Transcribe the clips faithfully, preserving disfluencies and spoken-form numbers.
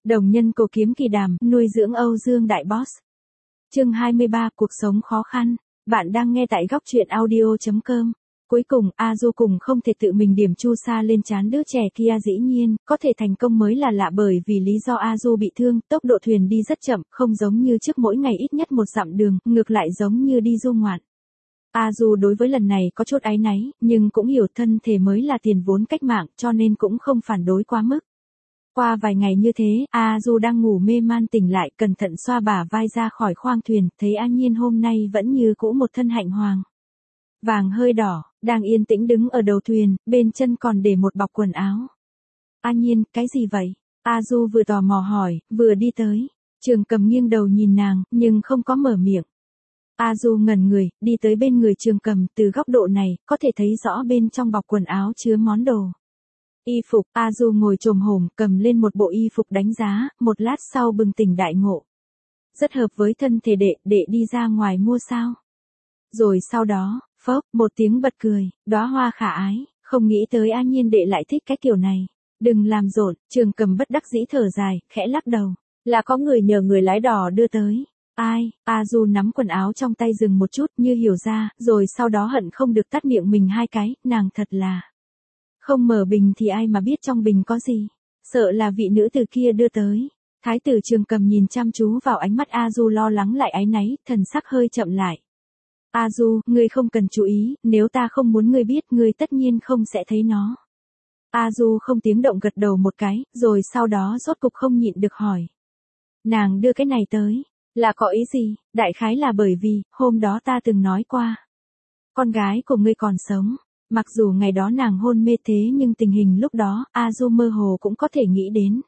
Đồng nhân cổ kiếm kỳ đàm, nuôi dưỡng Âu Dương đại boss. Chương hai mươi ba, cuộc sống khó khăn. Bạn đang nghe tại góc truyện audio chấm com. Cuối cùng, A Du cùng không thể tự mình điểm chu sa lên trán đứa trẻ kia, dĩ nhiên, có thể thành công mới là lạ, bởi vì lý do A Du bị thương, tốc độ thuyền đi rất chậm, không giống như trước mỗi ngày ít nhất một dặm đường, ngược lại giống như đi du ngoạn. A Du đối với lần này có chút áy náy, nhưng cũng hiểu thân thể mới là tiền vốn cách mạng, cho nên cũng không phản đối quá mức. Qua vài ngày như thế, A Du đang ngủ mê man tỉnh lại, cẩn thận xoa bả vai ra khỏi khoang thuyền, thấy An Nhiên hôm nay vẫn như cũ một thân hạnh hoàng vàng hơi đỏ, đang yên tĩnh đứng ở đầu thuyền, bên chân còn để một bọc quần áo. An Nhiên, cái gì vậy? A Du vừa tò mò hỏi, vừa đi tới. Trường Cầm nghiêng đầu nhìn nàng, nhưng không có mở miệng. A Du ngẩn người, đi tới bên người Trường Cầm, từ góc độ này, có thể thấy rõ bên trong bọc quần áo chứa món đồ. Y phục. A Du ngồi chồm hổm, cầm lên một bộ y phục đánh giá, một lát sau bừng tỉnh đại ngộ. Rất hợp với thân thể đệ, đệ đi ra ngoài mua sao? Rồi sau đó, phốc, một tiếng bật cười, đóa hoa khả ái, không nghĩ tới An Nhiên đệ lại thích cái kiểu này. Đừng làm rộn, Trường Cầm bất đắc dĩ thở dài, khẽ lắc đầu. Là có người nhờ người lái đò đưa tới. Ai? A Du nắm quần áo trong tay dừng một chút như hiểu ra, rồi sau đó hận không được tắt miệng mình hai cái, nàng thật là. Không mở bình thì ai mà biết trong bình có gì. Sợ là vị nữ tử kia đưa tới. Thái tử Trường Cầm nhìn chăm chú vào ánh mắt A Du, lo lắng lại áy náy, thần sắc hơi chậm lại. A Du, ngươi không cần chú ý, nếu ta không muốn ngươi biết, ngươi tất nhiên không sẽ thấy nó. A Du không tiếng động gật đầu một cái, rồi sau đó rốt cục không nhịn được hỏi. Nàng đưa cái này tới, là có ý gì? Đại khái là bởi vì, hôm đó ta từng nói qua. Con gái của ngươi còn sống. Mặc dù ngày đó nàng hôn mê thế nhưng tình hình lúc đó, A Du mơ hồ cũng có thể nghĩ đến.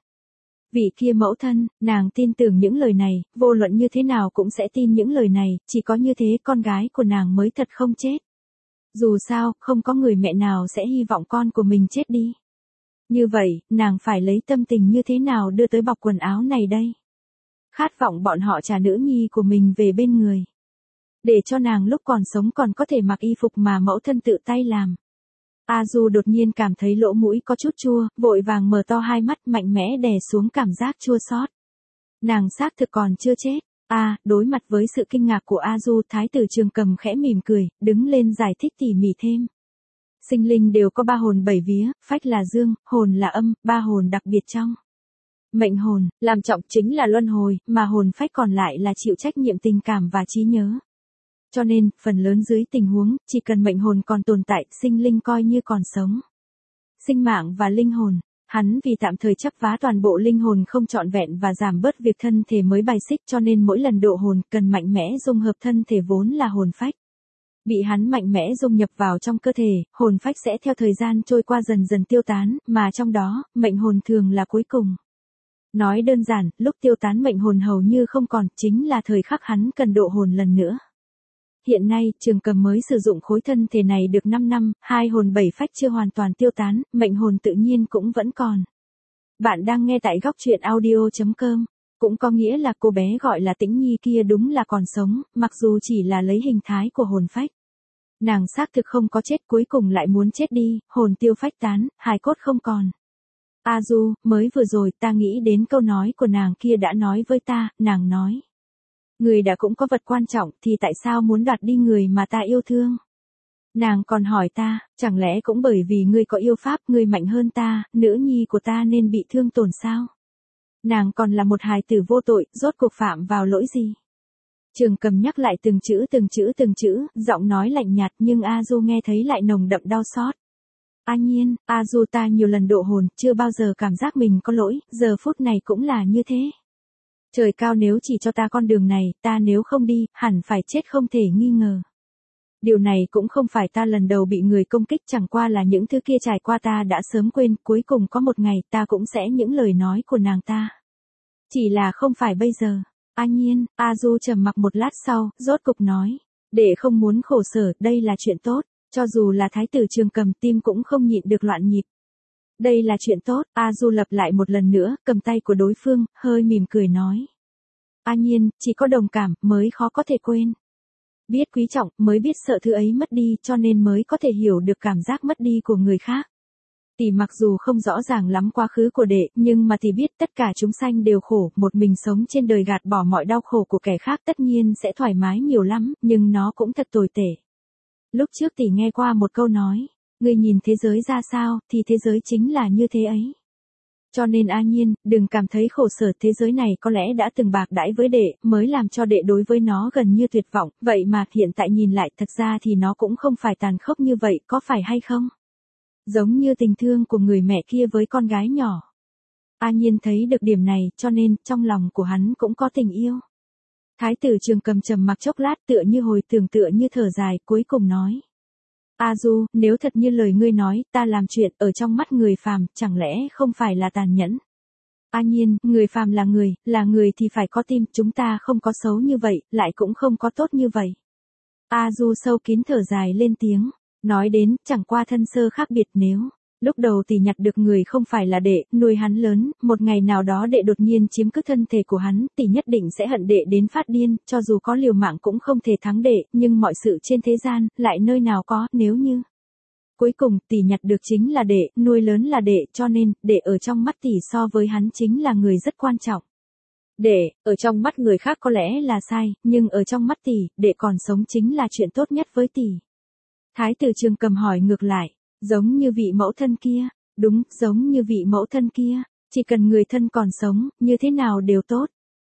Vị kia mẫu thân, nàng tin tưởng những lời này, vô luận như thế nào cũng sẽ tin những lời này, chỉ có như thế con gái của nàng mới thật không chết. Dù sao, không có người mẹ nào sẽ hy vọng con của mình chết đi. Như vậy, nàng phải lấy tâm tình như thế nào đưa tới bọc quần áo này đây? Khát vọng bọn họ trả nữ nhi của mình về bên người. Để cho nàng lúc còn sống còn có thể mặc y phục mà mẫu thân tự tay làm. A Du đột nhiên cảm thấy lỗ mũi có chút chua, vội vàng mở to hai mắt, mạnh mẽ đè xuống cảm giác chua xót. Nàng xác thực còn chưa chết. A, à, đối mặt với sự kinh ngạc của A Du, Thái tử Trường Cầm khẽ mỉm cười, đứng lên giải thích tỉ mỉ thêm. Sinh linh đều có ba hồn bảy vía, phách là dương, hồn là âm, ba hồn đặc biệt trong. Mệnh hồn, làm trọng chính là luân hồi, mà hồn phách còn lại là chịu trách nhiệm tình cảm và trí nhớ. Cho nên, phần lớn dưới tình huống, chỉ cần mệnh hồn còn tồn tại, sinh linh coi như còn sống. Sinh mạng và linh hồn, hắn vì tạm thời chấp vá toàn bộ linh hồn không trọn vẹn và giảm bớt việc thân thể mới bài xích, cho nên mỗi lần độ hồn cần mạnh mẽ dung hợp thân thể vốn là hồn phách. Bị hắn mạnh mẽ dung nhập vào trong cơ thể, hồn phách sẽ theo thời gian trôi qua dần dần tiêu tán, mà trong đó, mệnh hồn thường là cuối cùng. Nói đơn giản, lúc tiêu tán mệnh hồn hầu như không còn, chính là thời khắc hắn cần độ hồn lần nữa. Hiện nay, Trường Cầm mới sử dụng khối thân thể này được năm năm, hai hồn bảy phách chưa hoàn toàn tiêu tán, mệnh hồn tự nhiên cũng vẫn còn. Bạn đang nghe tại góc truyện audio chấm com, cũng có nghĩa là cô bé gọi là Tĩnh Nhi kia đúng là còn sống, mặc dù chỉ là lấy hình thái của hồn phách. Nàng xác thực không có chết, cuối cùng lại muốn chết đi, hồn tiêu phách tán, hài cốt không còn. A Du, mới vừa rồi ta nghĩ đến câu nói của nàng kia đã nói với ta, nàng nói. Người đã cũng có vật quan trọng thì tại sao muốn đoạt đi người mà ta yêu thương? Nàng còn hỏi ta, chẳng lẽ cũng bởi vì ngươi có yêu pháp, ngươi mạnh hơn ta, nữ nhi của ta nên bị thương tổn sao? Nàng còn là một hài tử vô tội, rốt cuộc phạm vào lỗi gì? Trường Cầm nhắc lại từng chữ từng chữ từng chữ, giọng nói lạnh nhạt nhưng A Du nghe thấy lại nồng đậm đau xót. An Nhiên, A Du ta nhiều lần độ hồn, chưa bao giờ cảm giác mình có lỗi, giờ phút này cũng là như thế. Trời cao nếu chỉ cho ta con đường này, ta nếu không đi, hẳn phải chết không thể nghi ngờ. Điều này cũng không phải ta lần đầu bị người công kích, chẳng qua là những thứ kia trải qua ta đã sớm quên, cuối cùng có một ngày ta cũng sẽ những lời nói của nàng ta. Chỉ là không phải bây giờ. An Nhiên, A Du trầm mặc một lát sau, rốt cục nói. Để không muốn khổ sở, đây là chuyện tốt, cho dù là Thái tử Trường Cầm tim cũng không nhịn được loạn nhịp. Đây là chuyện tốt, A Du lặp lại một lần nữa, cầm tay của đối phương, hơi mỉm cười nói. An Nhiên, chỉ có đồng cảm, mới khó có thể quên. Biết quý trọng, mới biết sợ thứ ấy mất đi, cho nên mới có thể hiểu được cảm giác mất đi của người khác. Tỷ mặc dù không rõ ràng lắm quá khứ của đệ, nhưng mà tỷ biết tất cả chúng sanh đều khổ, một mình sống trên đời gạt bỏ mọi đau khổ của kẻ khác tất nhiên sẽ thoải mái nhiều lắm, nhưng nó cũng thật tồi tệ. Lúc trước tỷ nghe qua một câu nói, người nhìn thế giới ra sao, thì thế giới chính là như thế ấy. Cho nên A Nhiên, đừng cảm thấy khổ sở, thế giới này có lẽ đã từng bạc đãi với đệ, mới làm cho đệ đối với nó gần như tuyệt vọng, vậy mà hiện tại nhìn lại thật ra thì nó cũng không phải tàn khốc như vậy, có phải hay không? Giống như tình thương của người mẹ kia với con gái nhỏ. A Nhiên thấy được điểm này, cho nên trong lòng của hắn cũng có tình yêu. Thái tử Trường Cầm trầm mặc chốc lát, tựa như hồi tưởng, tựa như thở dài, cuối cùng nói: A Du, nếu thật như lời ngươi nói, ta làm chuyện ở trong mắt người phàm, chẳng lẽ không phải là tàn nhẫn? A Nhiên, người phàm là người, là người thì phải có tim, chúng ta không có xấu như vậy, lại cũng không có tốt như vậy. A Du sâu kín thở dài lên tiếng, nói đến, chẳng qua thân sơ khác biệt, nếu lúc đầu tỷ nhặt được người không phải là đệ, nuôi hắn lớn, một ngày nào đó đệ đột nhiên chiếm cứ thân thể của hắn, tỷ nhất định sẽ hận đệ đến phát điên, cho dù có liều mạng cũng không thể thắng đệ, nhưng mọi sự trên thế gian, lại nơi nào có, nếu như. Cuối cùng, tỷ nhặt được chính là đệ, nuôi lớn là đệ, cho nên, đệ ở trong mắt tỷ so với hắn chính là người rất quan trọng. Đệ, ở trong mắt người khác có lẽ là sai, nhưng ở trong mắt tỷ, đệ còn sống chính là chuyện tốt nhất với tỷ. Thái tử Trường Cầm hỏi ngược lại, giống như vị mẫu thân kia, đúng, giống như vị mẫu thân kia, chỉ cần người thân còn sống, như thế nào đều tốt.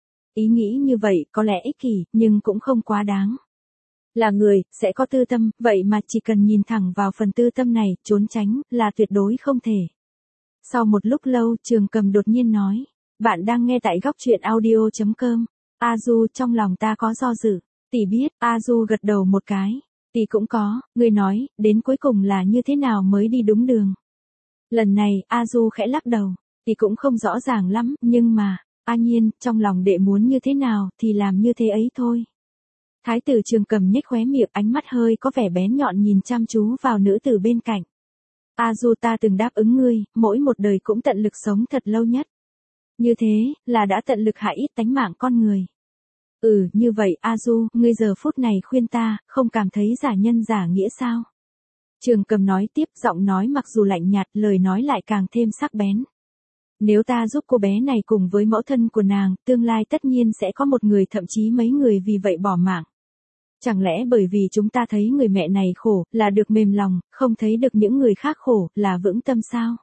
Ý nghĩ như vậy có lẽ ích kỷ, nhưng cũng không quá đáng. Là người, sẽ có tư tâm, vậy mà chỉ cần nhìn thẳng vào phần tư tâm này, trốn tránh, là tuyệt đối không thể. Sau một lúc lâu, Trường Cầm đột nhiên nói, bạn đang nghe tại góc truyện audio chấm com. A Du, trong lòng ta có do dự. Tỷ biết, A Du gật đầu một cái. Tỷ cũng có, ngươi nói, đến cuối cùng là như thế nào mới đi đúng đường. Lần này, A Du khẽ lắc đầu, tỷ cũng không rõ ràng lắm, nhưng mà, A Nhiên, trong lòng đệ muốn như thế nào, thì làm như thế ấy thôi. Thái tử Trường Cầm nhếch khóe miệng, ánh mắt hơi có vẻ bén nhọn nhìn chăm chú vào nữ tử bên cạnh. A Du, ta từng đáp ứng ngươi, mỗi một đời cũng tận lực sống thật lâu nhất. Như thế, là đã tận lực hại ít tánh mạng con người. Ừ, như vậy, A Du, ngươi giờ phút này khuyên ta, không cảm thấy giả nhân giả nghĩa sao? Trường Cầm nói tiếp, giọng nói mặc dù lạnh nhạt, lời nói lại càng thêm sắc bén. Nếu ta giúp cô bé này cùng với mẫu thân của nàng, tương lai tất nhiên sẽ có một người, thậm chí mấy người vì vậy bỏ mạng. Chẳng lẽ bởi vì chúng ta thấy người mẹ này khổ, là được mềm lòng, không thấy được những người khác khổ, là vững tâm sao?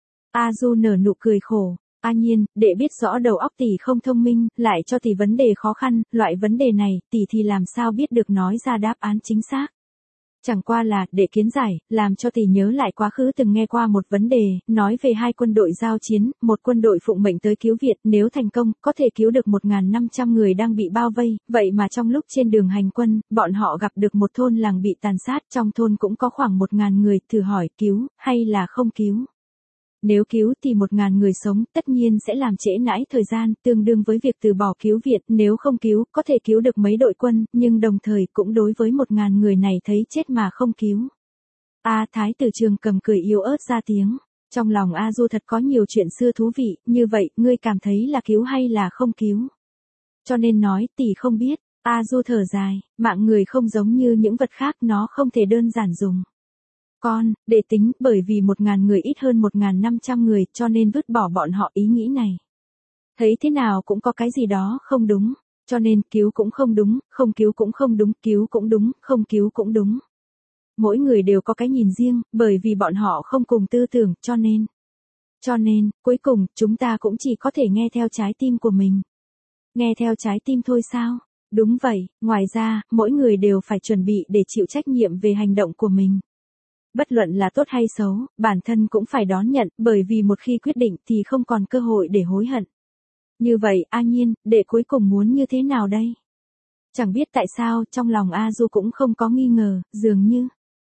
A Du nở nụ cười khổ. A Nhiên, đệ biết rõ đầu óc tỷ không thông minh, lại cho tỷ vấn đề khó khăn, loại vấn đề này, tỷ thì làm sao biết được nói ra đáp án chính xác. Chẳng qua là, đệ kiến giải, làm cho tỷ nhớ lại quá khứ từng nghe qua một vấn đề, nói về hai quân đội giao chiến, một quân đội phụng mệnh tới cứu Việt, nếu thành công, có thể cứu được một nghìn năm trăm người đang bị bao vây, vậy mà trong lúc trên đường hành quân, bọn họ gặp được một thôn làng bị tàn sát, trong thôn cũng có khoảng một nghìn người, thử hỏi, cứu, hay là không cứu. Nếu cứu thì một ngàn người sống, tất nhiên sẽ làm trễ nãi thời gian, tương đương với việc từ bỏ cứu Việt, nếu không cứu, có thể cứu được mấy đội quân, nhưng đồng thời cũng đối với một ngàn người này thấy chết mà không cứu. A Thái tử Trường Cầm cười yếu ớt ra tiếng, trong lòng A Du thật có nhiều chuyện xưa thú vị, như vậy, ngươi cảm thấy là cứu hay là không cứu? Cho nên nói, tỷ không biết, A Du thở dài, mạng người không giống như những vật khác, nó không thể đơn giản dùng. Con, để tính, bởi vì một ngàn người ít hơn một nghìn năm trăm người, cho nên vứt bỏ bọn họ ý nghĩ này. Thấy thế nào cũng có cái gì đó không đúng, cho nên cứu cũng không đúng, không cứu cũng không đúng, cứu cũng đúng, không cứu cũng đúng. Mỗi người đều có cái nhìn riêng, bởi vì bọn họ không cùng tư tưởng, cho nên. Cho nên, cuối cùng, chúng ta cũng chỉ có thể nghe theo trái tim của mình. Nghe theo trái tim thôi sao? Đúng vậy, ngoài ra, mỗi người đều phải chuẩn bị để chịu trách nhiệm về hành động của mình. Bất luận là tốt hay xấu, bản thân cũng phải đón nhận, bởi vì một khi quyết định thì không còn cơ hội để hối hận. Như vậy, A Nhiên, đệ cuối cùng muốn như thế nào đây? Chẳng biết tại sao, trong lòng A Du cũng không có nghi ngờ, dường như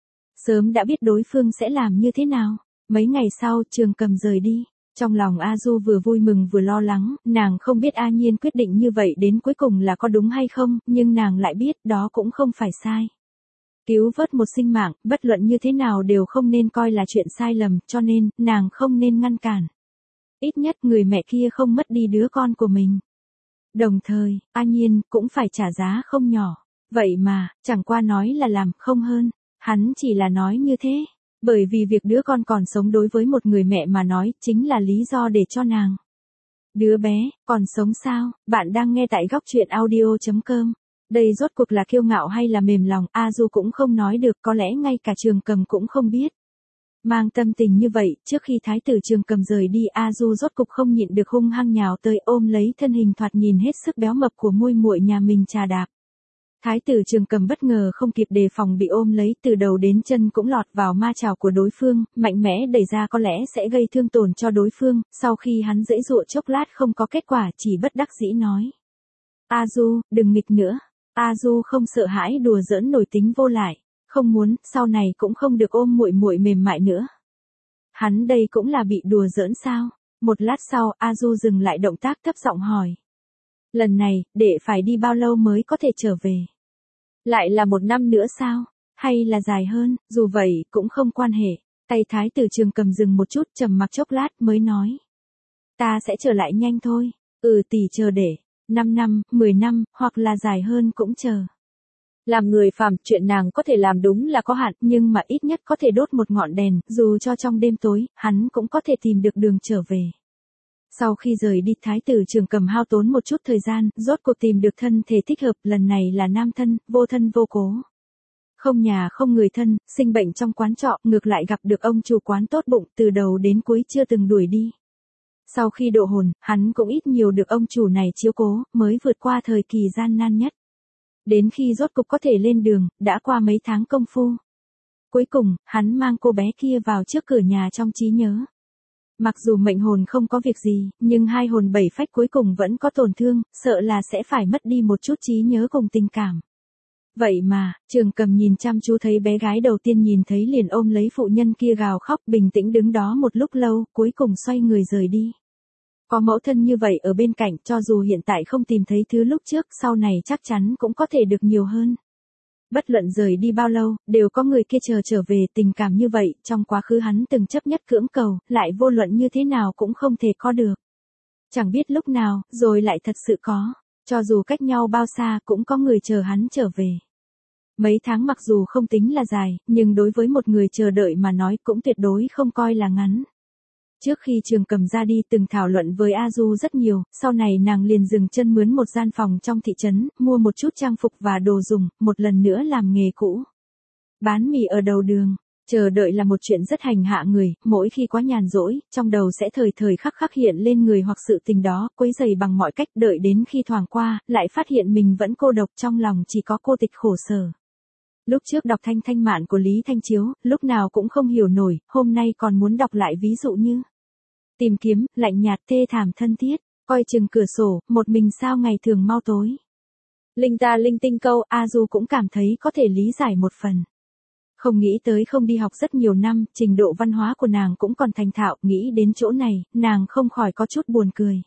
sớm đã biết đối phương sẽ làm như thế nào. Mấy ngày sau, Trường Cầm rời đi. Trong lòng A Du vừa vui mừng vừa lo lắng, nàng không biết A Nhiên quyết định như vậy đến cuối cùng là có đúng hay không, nhưng nàng lại biết đó cũng không phải sai. Cứu vớt một sinh mạng, bất luận như thế nào đều không nên coi là chuyện sai lầm, cho nên, nàng không nên ngăn cản. Ít nhất người mẹ kia không mất đi đứa con của mình. Đồng thời, A Nhiên cũng phải trả giá không nhỏ. Vậy mà, chẳng qua nói là làm, không hơn. Hắn chỉ là nói như thế. Bởi vì việc đứa con còn sống đối với một người mẹ mà nói chính là lý do để cho nàng. Đứa bé, còn sống sao? Bạn đang nghe tại góc truyện audio chấm com. Đây rốt cuộc là kiêu ngạo hay là mềm lòng, A Du cũng không nói được, có lẽ ngay cả Trường Cầm cũng không biết. Mang tâm tình như vậy, trước khi thái tử Trường Cầm rời đi, A Du rốt cục không nhịn được hung hăng nhào tới ôm lấy thân hình thoạt nhìn hết sức béo mập của muội muội nhà mình trà đạp. Thái tử Trường Cầm bất ngờ không kịp đề phòng bị ôm lấy, từ đầu đến chân cũng lọt vào ma chảo của đối phương, mạnh mẽ đẩy ra có lẽ sẽ gây thương tổn cho đối phương, sau khi hắn giãy giụa chốc lát không có kết quả, chỉ bất đắc dĩ nói. A Du, đừng nghịch nữa. A Du không sợ hãi đùa giỡn nổi tính vô lại, không muốn, sau này cũng không được ôm muội muội mềm mại nữa. Hắn đây cũng là bị đùa giỡn sao? Một lát sau, A Du dừng lại động tác thấp giọng hỏi. Lần này, đệ phải đi bao lâu mới có thể trở về? Lại là một năm nữa sao? Hay là dài hơn? Dù vậy, cũng không quan hệ. Tay thái tử Trường Cầm dừng một chút, trầm mặc chốc lát mới nói. Ta sẽ trở lại nhanh thôi. Ừ, tỷ chờ để. Năm năm, mười năm, hoặc là dài hơn cũng chờ. Làm người phàm, chuyện nàng có thể làm đúng là có hạn, nhưng mà ít nhất có thể đốt một ngọn đèn, dù cho trong đêm tối, hắn cũng có thể tìm được đường trở về. Sau khi rời đi, thái tử Trường Cầm hao tốn một chút thời gian, rốt cuộc tìm được thân thể thích hợp, lần này là nam thân, vô thân vô cố. Không nhà không người thân, sinh bệnh trong quán trọ, ngược lại gặp được ông chủ quán tốt bụng, từ đầu đến cuối chưa từng đuổi đi. Sau khi độ hồn, hắn cũng ít nhiều được ông chủ này chiếu cố, mới vượt qua thời kỳ gian nan nhất. Đến khi rốt cục có thể lên đường, đã qua mấy tháng công phu. Cuối cùng, hắn mang cô bé kia vào trước cửa nhà trong trí nhớ. Mặc dù mệnh hồn không có việc gì, nhưng hai hồn bảy phách cuối cùng vẫn có tổn thương, sợ là sẽ phải mất đi một chút trí nhớ cùng tình cảm. Vậy mà, Trường Cầm nhìn chăm chú thấy bé gái đầu tiên nhìn thấy liền ôm lấy phụ nhân kia gào khóc, bình tĩnh đứng đó một lúc lâu, cuối cùng xoay người rời đi. Có mẫu thân như vậy ở bên cạnh, cho dù hiện tại không tìm thấy thứ lúc trước, sau này chắc chắn cũng có thể được nhiều hơn. Bất luận rời đi bao lâu, đều có người kia chờ trở về, tình cảm như vậy, trong quá khứ hắn từng chấp nhất cưỡng cầu, lại vô luận như thế nào cũng không thể có được. Chẳng biết lúc nào, rồi lại thật sự có, cho dù cách nhau bao xa cũng có người chờ hắn trở về. Mấy tháng mặc dù không tính là dài, nhưng đối với một người chờ đợi mà nói cũng tuyệt đối không coi là ngắn. Trước khi Trường Cầm ra đi từng thảo luận với A Du rất nhiều, sau này nàng liền dừng chân mướn một gian phòng trong thị trấn, mua một chút trang phục và đồ dùng, một lần nữa làm nghề cũ. Bán mì ở đầu đường, chờ đợi là một chuyện rất hành hạ người, mỗi khi quá nhàn rỗi, trong đầu sẽ thời thời khắc khắc hiện lên người hoặc sự tình đó, quấy rầy bằng mọi cách, đợi đến khi thoảng qua, lại phát hiện mình vẫn cô độc, trong lòng chỉ có cô tịch khổ sở. Lúc trước đọc Thanh Thanh Mạn của Lý Thanh Chiếu, lúc nào cũng không hiểu nổi, hôm nay còn muốn đọc lại ví dụ như tìm kiếm, lạnh nhạt, thê thảm, thân thiết, coi chừng cửa sổ, một mình sao ngày thường mau tối. Linh ta linh tinh câu, A Du cũng cảm thấy có thể lý giải một phần. Không nghĩ tới không đi học rất nhiều năm, trình độ văn hóa của nàng cũng còn thành thạo, nghĩ đến chỗ này, nàng không khỏi có chút buồn cười.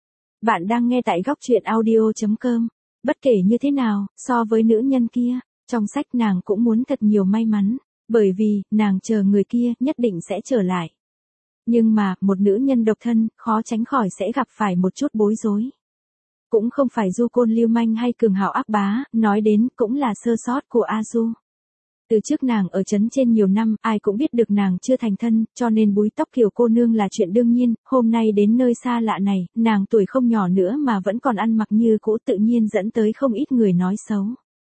Bạn đang nghe tại góc truyện audio chấm com. Bất kể như thế nào, so với nữ nhân kia, trong sách nàng cũng muốn thật nhiều may mắn, bởi vì, nàng chờ người kia nhất định sẽ trở lại. Nhưng mà, một nữ nhân độc thân, khó tránh khỏi sẽ gặp phải một chút bối rối. Cũng không phải du côn lưu manh hay cường hào ác bá, nói đến cũng là sơ sót của A Du. Từ trước nàng ở trấn trên nhiều năm, ai cũng biết được nàng chưa thành thân, cho nên búi tóc kiểu cô nương là chuyện đương nhiên, hôm nay đến nơi xa lạ này, nàng tuổi không nhỏ nữa mà vẫn còn ăn mặc như cũ, tự nhiên dẫn tới không ít người nói xấu.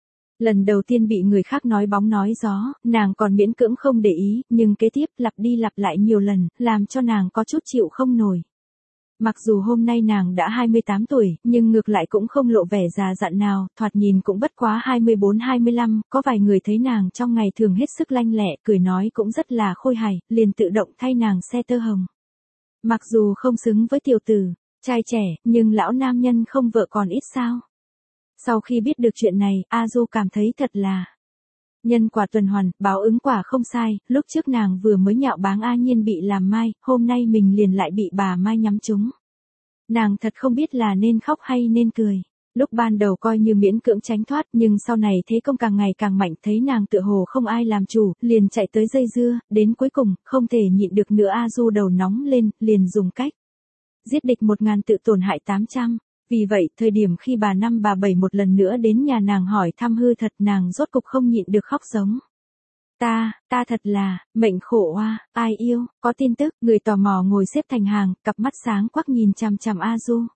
Lần đầu tiên bị người khác nói bóng nói gió, nàng còn miễn cưỡng không để ý, nhưng kế tiếp lặp đi lặp lại nhiều lần, làm cho nàng có chút chịu không nổi. Mặc dù hôm nay nàng đã hai mươi tám tuổi, nhưng ngược lại cũng không lộ vẻ già dặn nào, thoạt nhìn cũng bất quá hai mươi bốn hai mươi lăm, có vài người thấy nàng trong ngày thường hết sức lanh lẹ, cười nói cũng rất là khôi hài, liền tự động thay nàng xe tơ hồng. Mặc dù không xứng với tiểu tử, trai trẻ, nhưng lão nam nhân không vợ còn ít sao. Sau khi biết được chuyện này, A Du cảm thấy thật là nhân quả tuần hoàn, báo ứng quả không sai, lúc trước nàng vừa mới nhạo báng A Nhiên bị làm mai, hôm nay mình liền lại bị bà Mai nhắm trúng. Nàng thật không biết là nên khóc hay nên cười. Lúc ban đầu coi như miễn cưỡng tránh thoát, nhưng sau này thế công càng ngày càng mạnh, thấy nàng tựa hồ không ai làm chủ, liền chạy tới dây dưa, đến cuối cùng, không thể nhịn được nữa, A Du đầu nóng lên, liền dùng cách giết địch một ngàn tự tổn hại tám trăm. Vì vậy, thời điểm khi bà năm bà bảy một lần nữa đến nhà nàng hỏi thăm hư thật, nàng rốt cục không nhịn được khóc giống. Ta, ta thật là, mệnh khổ oa, ai yêu, có tin tức, người tò mò ngồi xếp thành hàng, cặp mắt sáng quắc nhìn chằm chằm A Du.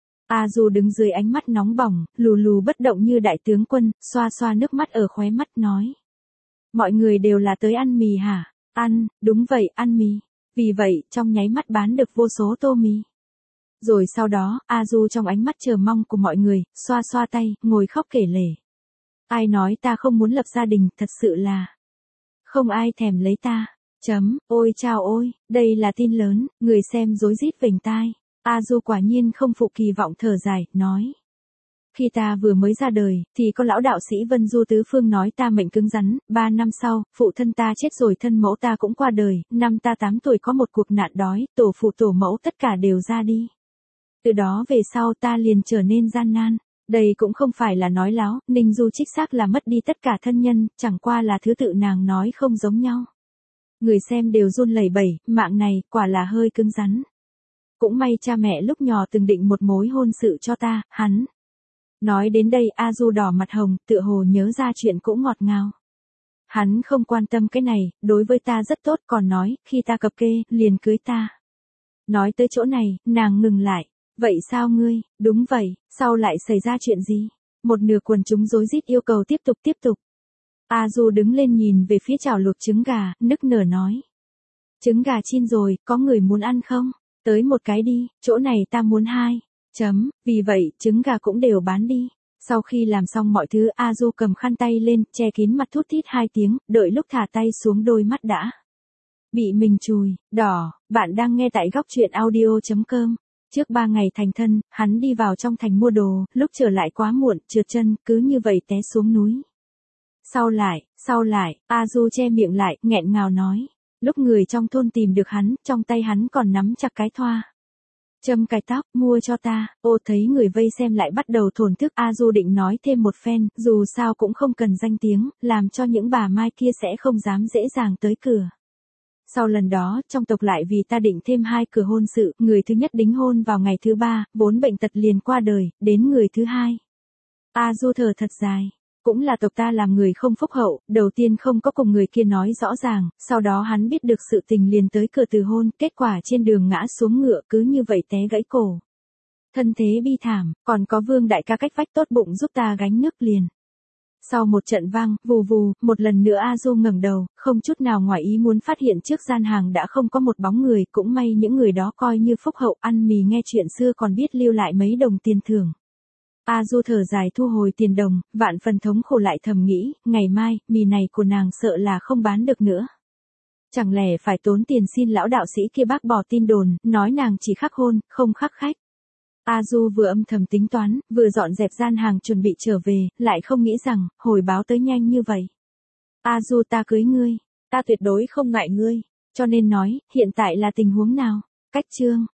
A Du đứng dưới ánh mắt nóng bỏng, lù lù bất động như đại tướng quân, xoa xoa nước mắt ở khóe mắt nói. Mọi người đều là tới ăn mì hả? Ăn, đúng vậy, ăn mì. Vì vậy, trong nháy mắt bán được vô số tô mì. Rồi sau đó, A Du trong ánh mắt chờ mong của mọi người, xoa xoa tay, ngồi khóc kể lể. Ai nói ta không muốn lập gia đình, thật sự là không ai thèm lấy ta. Chấm, ôi chao ôi, đây là tin lớn, người xem rối rít vểnh tai. A Du quả nhiên không phụ kỳ vọng thở dài, nói. Khi ta vừa mới ra đời, thì có lão đạo sĩ Vân Du Tứ Phương nói ta mệnh cứng rắn, ba năm sau, phụ thân ta chết rồi thân mẫu ta cũng qua đời, năm ta tám tuổi có một cuộc nạn đói, tổ phụ tổ mẫu tất cả đều ra đi. Từ đó về sau ta liền trở nên gian nan. Đây cũng không phải là nói láo, Ninh Du trích xác là mất đi tất cả thân nhân, chẳng qua là thứ tự nàng nói không giống nhau. Người xem đều run lẩy bẩy, mạng này, quả là hơi cứng rắn. Cũng may cha mẹ lúc nhỏ từng định một mối hôn sự cho ta, hắn. Nói đến đây A Du đỏ mặt hồng, tựa hồ nhớ ra chuyện cũng ngọt ngào. Hắn không quan tâm cái này, đối với ta rất tốt còn nói, khi ta cập kê, liền cưới ta. Nói tới chỗ này, nàng ngừng lại. Vậy sao ngươi, đúng vậy, sao lại xảy ra chuyện gì? Một nửa quần chúng rối rít yêu cầu tiếp tục tiếp tục. A Du đứng lên nhìn về phía chảo luộc trứng gà, nức nở nói. Trứng gà chiên rồi, có người muốn ăn không? Tới một cái đi, chỗ này ta muốn hai. Chấm, vì vậy, trứng gà cũng đều bán đi. Sau khi làm xong mọi thứ, A Du cầm khăn tay lên, che kín mặt thút thít hai tiếng, đợi lúc thả tay xuống đôi mắt đã bị mình chùi, đỏ. Bạn đang nghe tại góc truyện audio chấm com. Trước ba ngày thành thân, hắn đi vào trong thành mua đồ, lúc trở lại quá muộn, trượt chân, cứ như vậy té xuống núi. Sau lại, sau lại, A Du che miệng lại, nghẹn ngào nói. Lúc người trong thôn tìm được hắn, trong tay hắn còn nắm chặt cái thoa châm cài tóc, mua cho ta. Ô thấy người vây xem lại bắt đầu thổn thức. A Du định nói thêm một phen, dù sao cũng không cần danh tiếng, làm cho những bà mai kia sẽ không dám dễ dàng tới cửa. Sau lần đó, trong tộc lại vì ta định thêm hai cửa hôn sự, người thứ nhất đính hôn vào ngày thứ ba, bốn bệnh tật liền qua đời, đến người thứ hai. A Du thở thật dài. Cũng là tộc ta làm người không phúc hậu, đầu tiên không có cùng người kia nói rõ ràng, sau đó hắn biết được sự tình liền tới cửa từ hôn, kết quả trên đường ngã xuống ngựa cứ như vậy té gãy cổ. Thân thế bi thảm, còn có Vương đại ca cách vách tốt bụng giúp ta gánh nước liền. Sau một trận vang, vù vù, một lần nữa A Du ngẩng đầu, không chút nào ngoài ý muốn phát hiện trước gian hàng đã không có một bóng người, cũng may những người đó coi như phúc hậu ăn mì nghe chuyện xưa còn biết lưu lại mấy đồng tiền thưởng. A Du thở dài thu hồi tiền đồng, vạn phần thống khổ lại thầm nghĩ, ngày mai, mì này của nàng sợ là không bán được nữa. Chẳng lẽ phải tốn tiền xin lão đạo sĩ kia bác bỏ tin đồn, nói nàng chỉ khắc hôn, không khắc khách. A Du vừa âm thầm tính toán, vừa dọn dẹp gian hàng chuẩn bị trở về, lại không nghĩ rằng, hồi báo tới nhanh như vậy. A Du ta cưới ngươi, ta tuyệt đối không ngại ngươi, cho nên nói, hiện tại là tình huống nào? Cách chương.